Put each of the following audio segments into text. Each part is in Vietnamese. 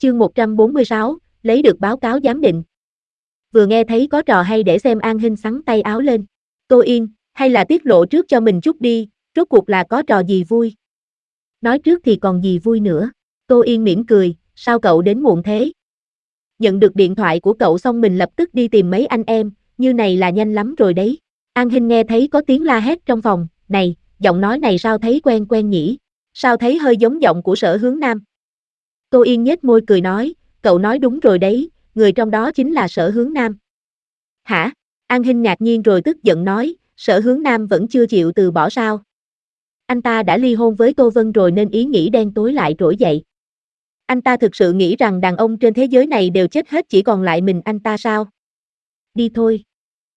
Chương 146, lấy được báo cáo giám định. Vừa nghe thấy có trò hay để xem An Hinh xắn tay áo lên. Tô Yên, hay là tiết lộ trước cho mình chút đi, rốt cuộc là có trò gì vui? Nói trước thì còn gì vui nữa. Tô Yên mỉm cười, sao cậu đến muộn thế? Nhận được điện thoại của cậu xong mình lập tức đi tìm mấy anh em, như này là nhanh lắm rồi đấy. An Hinh nghe thấy có tiếng la hét trong phòng, này, giọng nói này sao thấy quen quen nhỉ? Sao thấy hơi giống giọng của Sở Hướng Nam? Tô Yên nhếch môi cười nói, cậu nói đúng rồi đấy, người trong đó chính là Sở Hướng Nam. Hả? An Hinh ngạc nhiên rồi tức giận nói, Sở Hướng Nam vẫn chưa chịu từ bỏ sao? Anh ta đã ly hôn với Tô Vân rồi nên ý nghĩ đen tối lại trỗi dậy. Anh ta thực sự nghĩ rằng đàn ông trên thế giới này đều chết hết chỉ còn lại mình anh ta sao? Đi thôi.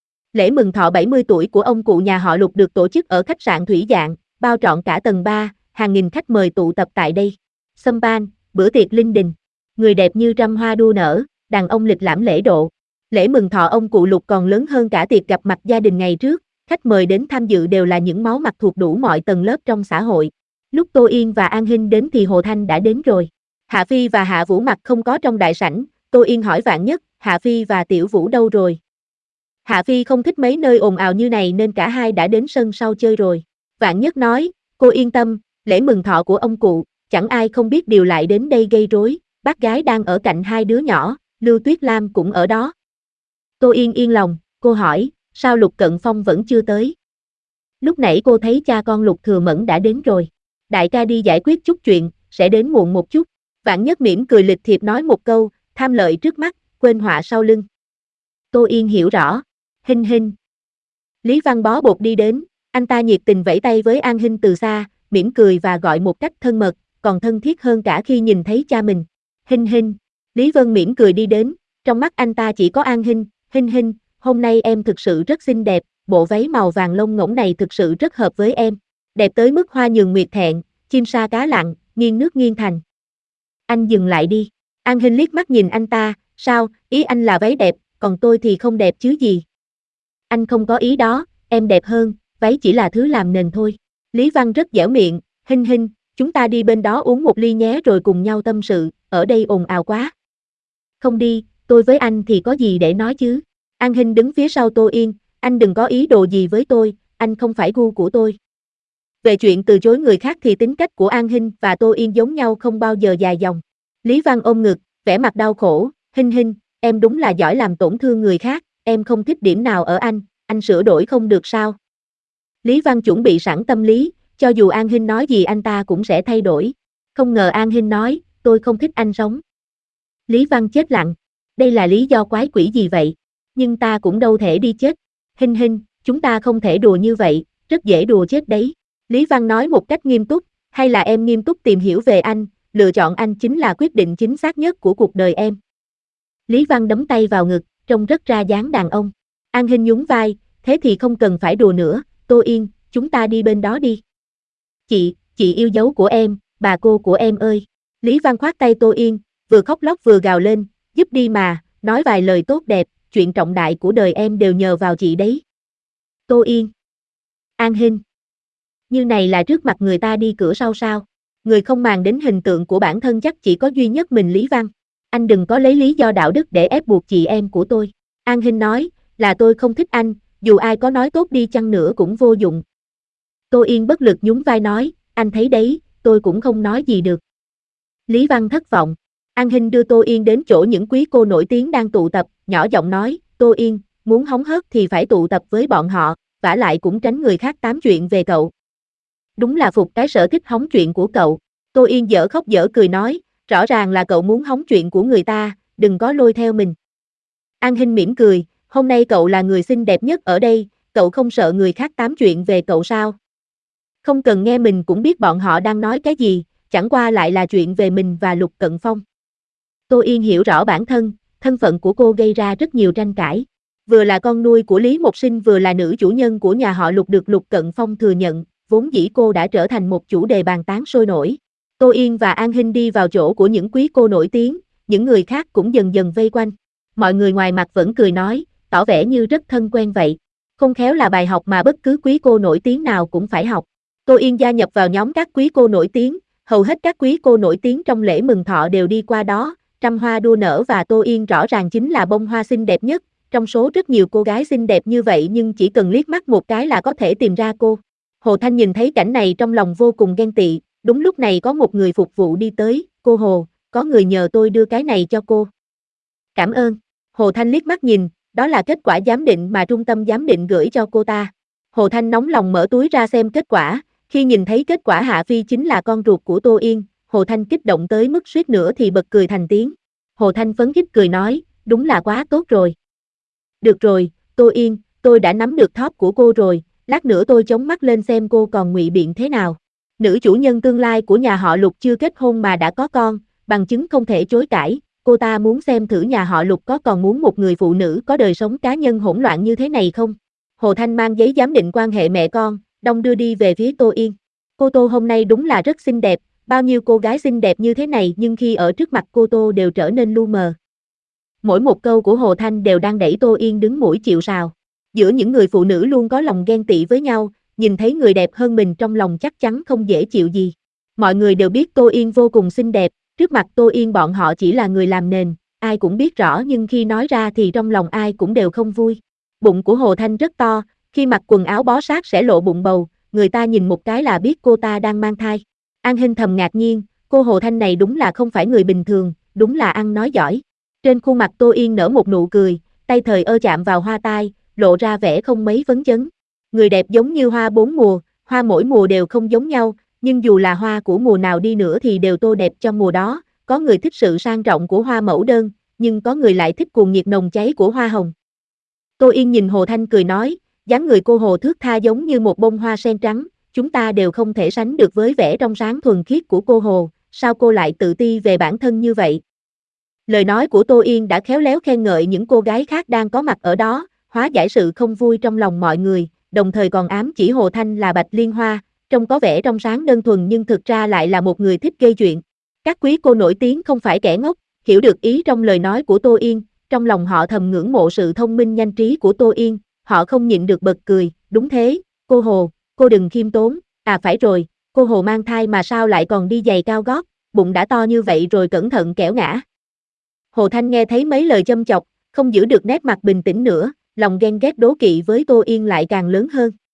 Lễ mừng thọ 70 tuổi của ông cụ nhà họ Lục được tổ chức ở khách sạn Thủy Dạng, bao trọn cả tầng 3, hàng nghìn khách mời tụ tập tại đây. Sâm ban, bữa tiệc linh đình. Người đẹp như trăm hoa đua nở, đàn ông lịch lãm lễ độ. Lễ mừng thọ ông cụ Lục còn lớn hơn cả tiệc gặp mặt gia đình ngày trước, khách mời đến tham dự đều là những máu mặt thuộc đủ mọi tầng lớp trong xã hội. Lúc Tô Yên và An Hinh đến thì Hồ Thanh đã đến rồi. Hạ Phi và Hạ Vũ mặt không có trong đại sảnh, Tô Yên hỏi Vạn Nhất, Hạ Phi và Tiểu Vũ đâu rồi? Hạ Phi không thích mấy nơi ồn ào như này nên cả hai đã đến sân sau chơi rồi. Vạn Nhất nói, cô yên tâm, lễ mừng thọ của ông cụ, chẳng ai không biết điều lại đến đây gây rối, bác gái đang ở cạnh hai đứa nhỏ, Lưu Tuyết Lam cũng ở đó. Tô Yên yên lòng, cô hỏi, sao Lục Cận Phong vẫn chưa tới? Lúc nãy cô thấy cha con Lục Thừa Mẫn đã đến rồi. Đại ca đi giải quyết chút chuyện, sẽ đến muộn một chút. Vạn Nhất mỉm cười lịch thiệp nói một câu, tham lợi trước mắt, quên họa sau lưng. Tô Yên hiểu rõ. Hinh Hinh. Lý Văn bó bột đi đến, anh ta nhiệt tình vẫy tay với An Hinh từ xa, mỉm cười và gọi một cách thân mật, còn thân thiết hơn cả khi nhìn thấy cha mình. Hinh Hinh. Lý Vân mỉm cười đi đến, trong mắt anh ta chỉ có An Hinh. Hinh Hinh, hôm nay em thực sự rất xinh đẹp, bộ váy màu vàng lông ngỗng này thực sự rất hợp với em. Đẹp tới mức hoa nhường nguyệt thẹn, chim sa cá lặn, nghiêng nước nghiêng thành. Anh dừng lại đi. An Hinh liếc mắt nhìn anh ta, sao, ý anh là váy đẹp, còn tôi thì không đẹp chứ gì. Anh không có ý đó, em đẹp hơn, váy chỉ là thứ làm nền thôi. Lý Văn rất dẻo miệng, Hinh Hinh, chúng ta đi bên đó uống một ly nhé rồi cùng nhau tâm sự, ở đây ồn ào quá. Không đi, tôi với anh thì có gì để nói chứ. An Hinh đứng phía sau Tô Yên, anh đừng có ý đồ gì với tôi, anh không phải gu của tôi. Về chuyện từ chối người khác thì tính cách của An Hinh và Tô Yên giống nhau không bao giờ dài dòng. Lý Văn ôm ngực, vẻ mặt đau khổ, Hinh Hinh, em đúng là giỏi làm tổn thương người khác, em không thích điểm nào ở anh sửa đổi không được sao? Lý Văn chuẩn bị sẵn tâm lý, cho dù An Hinh nói gì anh ta cũng sẽ thay đổi. Không ngờ An Hinh nói, tôi không thích anh sống. Lý Văn chết lặng, đây là lý do quái quỷ gì vậy? Nhưng ta cũng đâu thể đi chết. Hinh Hinh, chúng ta không thể đùa như vậy, rất dễ đùa chết đấy. Lý Văn nói một cách nghiêm túc, hay là em nghiêm túc tìm hiểu về anh, lựa chọn anh chính là quyết định chính xác nhất của cuộc đời em. Lý Văn đấm tay vào ngực, trông rất ra dáng đàn ông. An Hinh nhún vai, thế thì không cần phải đùa nữa, Tô Yên, chúng ta đi bên đó đi. Chị yêu dấu của em, bà cô của em ơi. Lý Văn khoát tay Tô Yên, vừa khóc lóc vừa gào lên, giúp đi mà, nói vài lời tốt đẹp, chuyện trọng đại của đời em đều nhờ vào chị đấy. Tô Yên. An Hinh. Như này là trước mặt người ta đi cửa sau sao? Người không màng đến hình tượng của bản thân chắc chỉ có duy nhất mình Lý Văn. Anh đừng có lấy lý do đạo đức để ép buộc chị em của tôi. An Hinh nói, là tôi không thích anh, dù ai có nói tốt đi chăng nữa cũng vô dụng. Tô Yên bất lực nhún vai nói, anh thấy đấy, tôi cũng không nói gì được. Lý Văn thất vọng. An Hinh đưa Tô Yên đến chỗ những quý cô nổi tiếng đang tụ tập, nhỏ giọng nói, Tô Yên, muốn hóng hớt thì phải tụ tập với bọn họ, vả lại cũng tránh người khác tám chuyện về cậu. Đúng là phục cái sở thích hóng chuyện của cậu. Tô Yên dở khóc dở cười nói, rõ ràng là cậu muốn hóng chuyện của người ta, đừng có lôi theo mình. An Hinh mỉm cười, hôm nay cậu là người xinh đẹp nhất ở đây, cậu không sợ người khác tám chuyện về cậu sao? Không cần nghe mình cũng biết bọn họ đang nói cái gì, chẳng qua lại là chuyện về mình và Lục Cận Phong. Tô Yên hiểu rõ bản thân, thân phận của cô gây ra rất nhiều tranh cãi. Vừa là con nuôi của Lý Mộc Sinh vừa là nữ chủ nhân của nhà họ Lục được Lục Cận Phong thừa nhận, vốn dĩ cô đã trở thành một chủ đề bàn tán sôi nổi. Tô Yên và An Hinh đi vào chỗ của những quý cô nổi tiếng, những người khác cũng dần dần vây quanh. Mọi người ngoài mặt vẫn cười nói, tỏ vẻ như rất thân quen vậy. Không khéo là bài học mà bất cứ quý cô nổi tiếng nào cũng phải học. Tô Yên gia nhập vào nhóm các quý cô nổi tiếng, hầu hết các quý cô nổi tiếng trong lễ mừng thọ đều đi qua đó, trăm hoa đua nở và Tô Yên rõ ràng chính là bông hoa xinh đẹp nhất, trong số rất nhiều cô gái xinh đẹp như vậy nhưng chỉ cần liếc mắt một cái là có thể tìm ra cô. Hồ Thanh nhìn thấy cảnh này trong lòng vô cùng ghen tị, đúng lúc này có một người phục vụ đi tới, cô Hồ, có người nhờ tôi đưa cái này cho cô. Cảm ơn. Hồ Thanh liếc mắt nhìn, đó là kết quả giám định mà trung tâm giám định gửi cho cô ta. Hồ Thanh nóng lòng mở túi ra xem kết quả, khi nhìn thấy kết quả Hạ Phi chính là con ruột của Tô Yên, Hồ Thanh kích động tới mức suýt nữa thì bật cười thành tiếng. Hồ Thanh phấn khích cười nói, đúng là quá tốt rồi. Được rồi, Tô Yên, tôi đã nắm được thóp của cô rồi, lát nữa tôi chống mắt lên xem cô còn ngụy biện thế nào. Nữ chủ nhân tương lai của nhà họ Lục chưa kết hôn mà đã có con, bằng chứng không thể chối cãi, cô ta muốn xem thử nhà họ Lục có còn muốn một người phụ nữ có đời sống cá nhân hỗn loạn như thế này không. Hồ Thanh mang giấy giám định quan hệ mẹ con, đong đưa đi về phía Tô Yên. Cô Tô hôm nay đúng là rất xinh đẹp, bao nhiêu cô gái xinh đẹp như thế này nhưng khi ở trước mặt cô Tô đều trở nên lu mờ. Mỗi một câu của Hồ Thanh đều đang đẩy Tô Yên đứng mũi chịu sào. Giữa những người phụ nữ luôn có lòng ghen tị với nhau, nhìn thấy người đẹp hơn mình trong lòng chắc chắn không dễ chịu gì. Mọi người đều biết Tô Yên vô cùng xinh đẹp, trước mặt Tô Yên bọn họ chỉ là người làm nền, ai cũng biết rõ nhưng khi nói ra thì trong lòng ai cũng đều không vui. Bụng của Hồ Thanh rất to, khi mặc quần áo bó sát sẽ lộ bụng bầu, người ta nhìn một cái là biết cô ta đang mang thai. An Hinh thầm ngạc nhiên, cô Hồ Thanh này đúng là không phải người bình thường, đúng là ăn nói giỏi. Trên khuôn mặt Tô Yên nở một nụ cười, tay thời ơ chạm vào hoa tai, lộ ra vẻ không mấy phấn chấn. Người đẹp giống như hoa bốn mùa, hoa mỗi mùa đều không giống nhau, nhưng dù là hoa của mùa nào đi nữa thì đều tô đẹp cho mùa đó, có người thích sự sang trọng của hoa mẫu đơn, nhưng có người lại thích cuồng nhiệt nồng cháy của hoa hồng. Tô Yên nhìn Hồ Thanh cười nói, dáng người cô Hồ thước tha giống như một bông hoa sen trắng, chúng ta đều không thể sánh được với vẻ trong sáng thuần khiết của cô Hồ, sao cô lại tự ti về bản thân như vậy? Lời nói của Tô Yên đã khéo léo khen ngợi những cô gái khác đang có mặt ở đó, hóa giải sự không vui trong lòng mọi người, đồng thời còn ám chỉ Hồ Thanh là Bạch Liên Hoa, trông có vẻ trong sáng đơn thuần nhưng thực ra lại là một người thích gây chuyện. Các quý cô nổi tiếng không phải kẻ ngốc, hiểu được ý trong lời nói của Tô Yên, trong lòng họ thầm ngưỡng mộ sự thông minh nhanh trí của Tô Yên, họ không nhịn được bật cười, đúng thế, cô Hồ, cô đừng khiêm tốn, à phải rồi, cô Hồ mang thai mà sao lại còn đi giày cao gót, bụng đã to như vậy rồi cẩn thận kẻo ngã. Hồ Thanh nghe thấy mấy lời châm chọc, không giữ được nét mặt bình tĩnh nữa, lòng ghen ghét đố kỵ với Tô Yên lại càng lớn hơn.